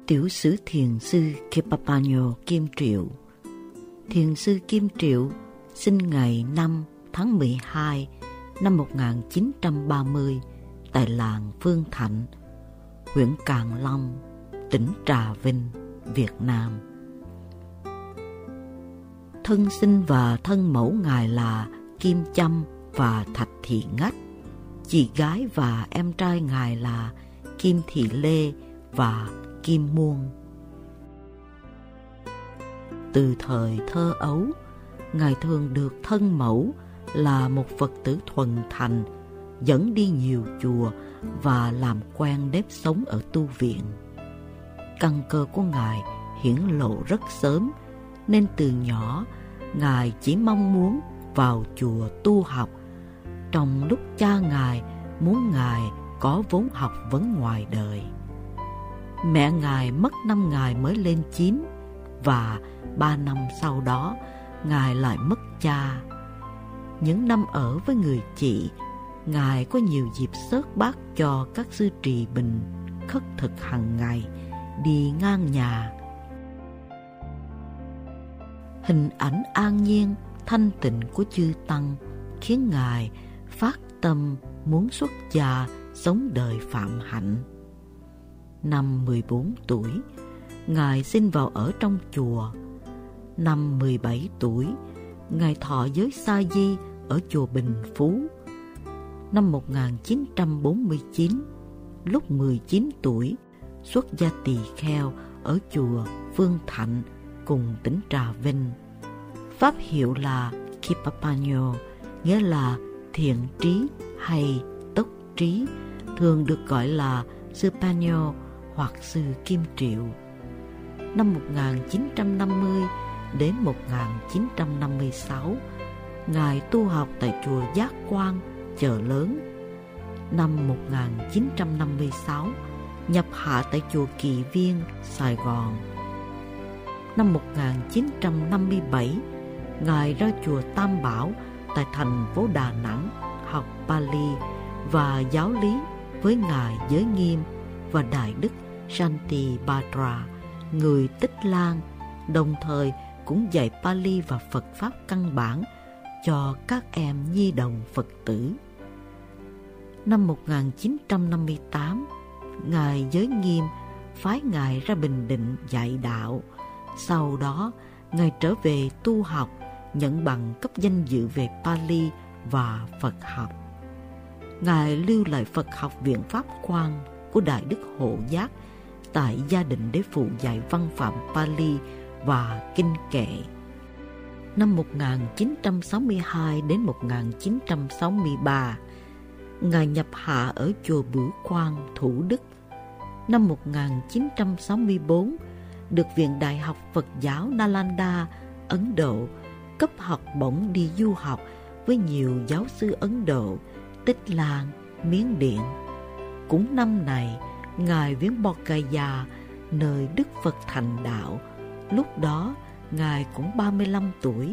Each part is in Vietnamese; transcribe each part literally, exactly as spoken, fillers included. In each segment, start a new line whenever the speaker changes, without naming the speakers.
Tiểu sử thiền sư Kepapanyo Kim Triệu. Thiền sư Kim Triệu sinh ngày năm tháng mười hai năm một nghìn chín trăm ba mươi tại làng Phương Thạnh, huyện Càng Long, tỉnh Trà Vinh, Việt Nam. Thân sinh và thân mẫu Ngài là Kim Châm và Thạch Thị Ngách. Chị gái và em trai Ngài là Kim Thị Lê và Kim Muôn. Từ thời thơ ấu, Ngài thường được thân mẫu là một Phật tử thuần thành dẫn đi nhiều chùa và làm quen nếp sống ở tu viện. Căn cơ của Ngài hiển lộ rất sớm, nên từ nhỏ Ngài chỉ mong muốn vào chùa tu học, trong lúc cha Ngài muốn Ngài có vốn học vấn ngoài đời. Mẹ Ngài mất năm Ngài mới lên chín, và ba năm sau đó Ngài lại mất cha. Những năm ở với người chị, Ngài có nhiều dịp xớt bát cho các sư trì bình khất thực hàng ngày, đi ngang nhà. Hình ảnh an nhiên, thanh tịnh của chư Tăng khiến Ngài phát tâm muốn xuất gia sống đời phạm hạnh. Năm mười bốn tuổi, Ngài xin vào ở trong chùa. Năm mười bảy tuổi, Ngài thọ giới sa di ở chùa Bình Phú. Năm một nghìn chín trăm bốn mươi chín, lúc mười chín tuổi, xuất gia tỳ kheo ở chùa Phương Thạnh cùng tỉnh Trà Vinh. Pháp hiệu là Kepapanyo, nghĩa là thiện trí hay tốc trí, thường được gọi là sư Panyo hoặc sư Kim Triệu. Năm một nghìn chín trăm năm mươi đến một nghìn chín trăm năm mươi sáu, Ngài tu học tại chùa Giác Quan, Chợ Lớn. Năm một nghìn chín trăm năm mươi sáu, nhập hạ tại chùa Kỳ Viên, Sài Gòn. Năm một nghìn chín trăm năm mươi bảy, Ngài ra chùa Tam Bảo tại thành phố Đà Nẵng học Pali và giáo lý với Ngài Giới Nghiêm và Đại Đức Santipatra, người Tích Lan, đồng thời cũng dạy Pali và Phật Pháp căn bản cho các em nhi đồng Phật tử. Năm một nghìn chín trăm năm mươi tám, Ngài Giới Nghiêm phái Ngài ra Bình Định dạy đạo. Sau đó, Ngài trở về tu học, nhận bằng cấp danh dự về Pali và Phật học. Ngài lưu lại Phật học viện Pháp Quan của Đại Đức Hộ Giác tại gia đình để phụ dạy văn phạm Pali và kinh kệ. Năm một nghìn chín trăm sáu mươi hai đến một nghìn chín trăm sáu mươi ba, Ngài nhập hạ ở chùa Bửu Quang, Thủ Đức. Năm một nghìn chín trăm sáu mươi bốn, được Viện Đại học Phật giáo Nalanda, Ấn Độ cấp học bổng đi du học với nhiều giáo sư Ấn Độ, Tích Lan, Miến Điện. Cũng năm này, Ngài viếng Bodh Gaya, nơi Đức Phật thành đạo. Lúc đó, Ngài cũng ba mươi lăm tuổi.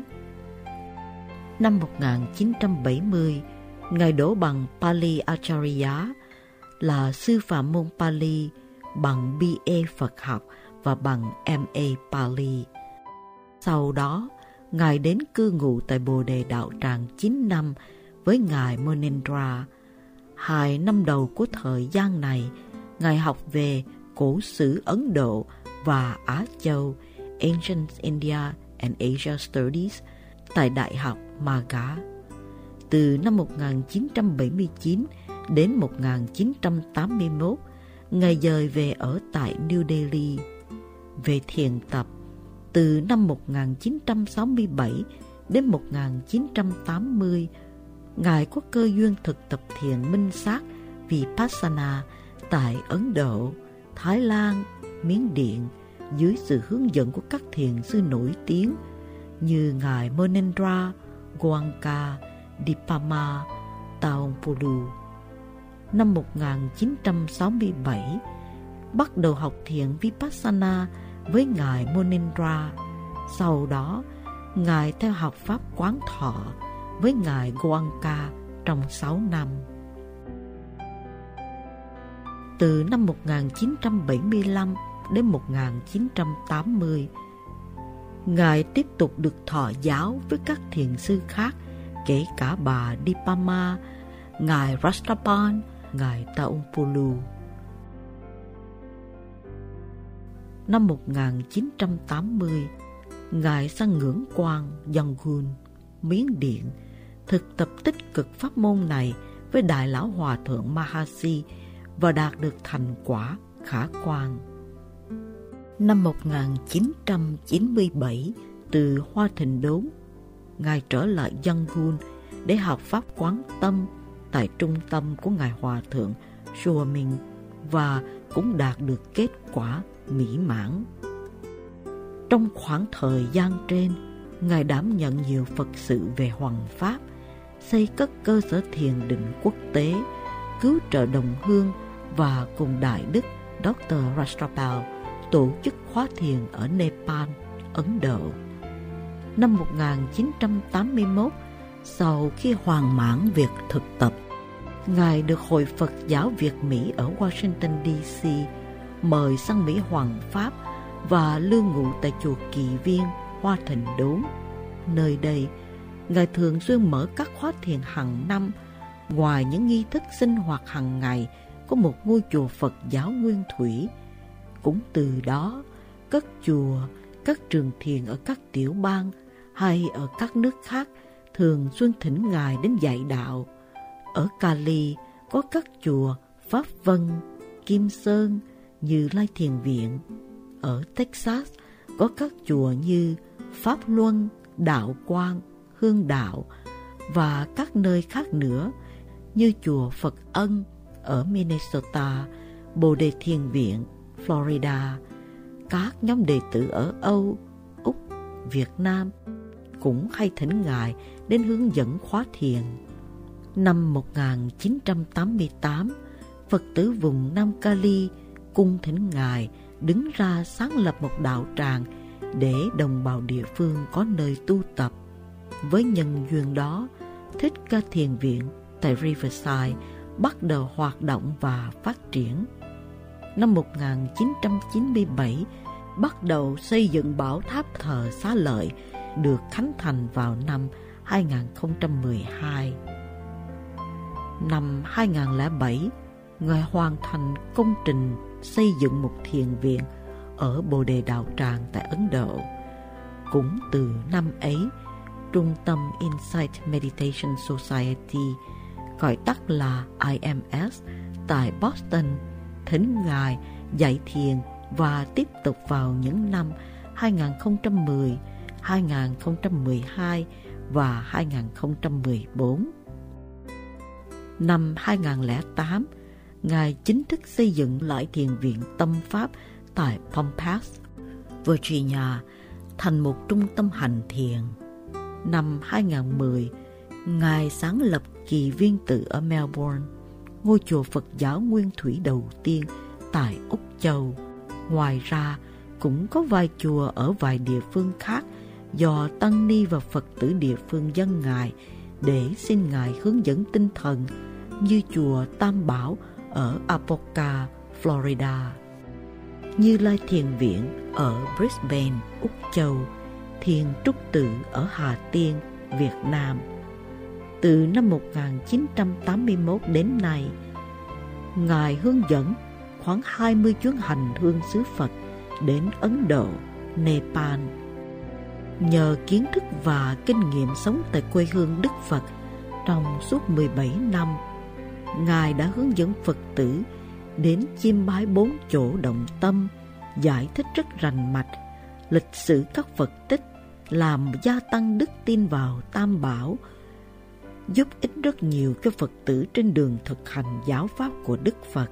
Năm một nghìn chín trăm bảy mươi, Ngài đỗ bằng Pali Acharya, là sư phạm môn Pali, bằng B A Phật học và bằng M A Pali. Sau đó, Ngài đến cư ngụ tại Bồ Đề Đạo Tràng chín năm với Ngài Monendra. Hai năm đầu của thời gian này, Ngài học về cổ sử Ấn Độ và Á Châu, Ancient India and Asia Studies, tại Đại học Maga. Từ năm một nghìn chín trăm bảy mươi chín đến một nghìn chín trăm tám mươi mốt, Ngài dời về ở tại New Delhi. Về thiền tập, từ năm một nghìn chín trăm sáu mươi bảy đến một nghìn chín trăm tám mươi, Ngài có cơ duyên thực tập thiền minh sát Vipassana tại Ấn Độ, Thái Lan, Miến Điện dưới sự hướng dẫn của các thiền sư nổi tiếng như Ngài Monendra, Goenka, Dipama, Taungpulu. Năm một nghìn chín trăm sáu mươi bảy, bắt đầu học thiền Vipassana với Ngài Monendra. Sau đó, Ngài theo học Pháp Quán Thọ với Ngài Goenka trong sáu năm. Từ năm một nghìn chín trăm bảy mươi lăm đến một nghìn chín trăm tám mươi. Ngài tiếp tục được thọ giáo với các thiền sư khác, kể cả bà Dipama, Ngài Rastapan, Ngài Taungpulu. Năm một nghìn chín trăm tám mươi, Ngài sang ngưỡng quan Yangon, Miến Điện, thực tập tích cực pháp môn này với Đại Lão Hòa Thượng Mahasi và đạt được thành quả khả quan. Năm một nghìn chín trăm chín mươi bảy, từ Hoa Thịnh Đốn, Ngài trở lại Yangon để học Pháp Quán Tâm tại trung tâm của Ngài Hòa Thượng Suamin và cũng đạt được kết quả mỹ mãn. Trong khoảng thời gian trên, Ngài đảm nhận nhiều Phật sự về Hoằng Pháp, xây cất cơ sở thiền định quốc tế, cứu trợ đồng hương và cùng Đại Đức Doctor Rajagopal tổ chức khóa thiền ở Nepal, Ấn Độ. Năm một nghìn chín trăm tám mươi mốt, sau khi hoàn mãn việc thực tập, Ngài được Hội Phật giáo Việt Mỹ ở Washington đê xê mời sang Mỹ Hoằng Pháp và lưu ngụ tại chùa Kỳ Viên, Hoa Thịnh Đốn. Nơi đây, Ngài thường xuyên mở các khóa thiền hàng năm, ngoài những nghi thức sinh hoạt hàng ngày có một ngôi chùa Phật giáo nguyên thủy. Cũng từ đó, các chùa, các trường thiền ở các tiểu bang hay ở các nước khác thường xuyên thỉnh Ngài đến dạy đạo. Ở Cali có các chùa Pháp Vân, Kim Sơn, Như Lai Thiền Viện. Ở Texas có các chùa như Pháp Luân, Đạo Quang, Hương Đạo và các nơi khác nữa như chùa Phật Ân ở Minnesota, Bồ Đề Thiền Viện, Florida. Các nhóm đệ tử ở Âu, Úc, Việt Nam cũng hay thỉnh Ngài đến hướng dẫn khóa thiền. Năm một nghìn chín trăm tám mươi tám, Phật tử vùng Nam Cali cung thỉnh Ngài đứng ra sáng lập một đạo tràng để đồng bào địa phương có nơi tu tập. Với nhân duyên đó, Thích Ca Thiền Viện tại Riverside bắt đầu hoạt động và phát triển. Năm một nghìn chín trăm chín mươi bảy, bắt đầu xây dựng bảo tháp thờ Xá Lợi, được khánh thành vào năm hai nghìn không trăm mười hai. Năm hai nghìn không trăm lẻ bảy, Ngài hoàn thành công trình xây dựng một thiền viện ở Bồ Đề Đạo Tràng tại Ấn Độ. Cũng từ năm ấy, Trung tâm Insight Meditation Society, gọi tắt là I M S, tại Boston, thỉnh Ngài dạy thiền và tiếp tục vào những năm hai nghìn không trăm mười, hai nghìn không trăm mười hai và hai nghìn không trăm mười bốn. Năm hai nghìn không trăm lẻ tám, Ngài chính thức xây dựng lại thiền viện Tâm Pháp tại Palm Pass, Virginia, thành một trung tâm hành thiền. Năm hai nghìn không trăm mười, Ngài sáng lập Kỳ Viên Tự ở Melbourne, ngôi chùa Phật giáo nguyên thủy đầu tiên tại Úc Châu. Ngoài ra, cũng có vài chùa ở vài địa phương khác do tăng ni và Phật tử địa phương dâng Ngài để xin Ngài hướng dẫn tinh thần, như chùa Tam Bảo ở Apoca, Florida, Như Lai Thiền Viện ở Brisbane, Úc Châu, Thiền Trúc Tự ở Hà Tiên, Việt Nam. Từ năm một nghìn chín trăm tám mươi mốt đến nay, Ngài hướng dẫn khoảng hai mươi chuyến hành hương xứ Phật đến Ấn Độ, Nepal. Nhờ kiến thức và kinh nghiệm sống tại quê hương Đức Phật trong suốt mười bảy năm, Ngài đã hướng dẫn Phật tử đến chiêm bái bốn chỗ động tâm, giải thích rất rành mạch lịch sử các Phật tích, làm gia tăng đức tin vào Tam Bảo, giúp ích rất nhiều cho Phật tử trên đường thực hành giáo pháp của Đức Phật.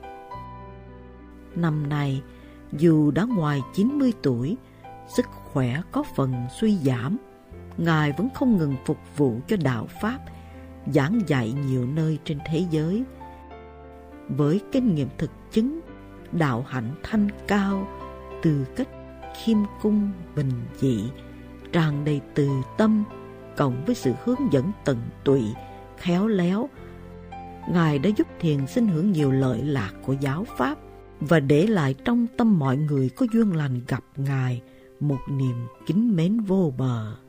Năm nay, dù đã ngoài chín mươi tuổi, sức khỏe có phần suy giảm, Ngài vẫn không ngừng phục vụ cho đạo pháp, giảng dạy nhiều nơi trên thế giới. Với kinh nghiệm thực chứng, đạo hạnh thanh cao, từ cách khiêm cung bình dị, tràn đầy từ tâm, cộng với sự hướng dẫn tận tụy, khéo léo, Ngài đã giúp thiền sinh hưởng nhiều lợi lạc của giáo pháp và để lại trong tâm mọi người có duyên lành gặp Ngài một niềm kính mến vô bờ.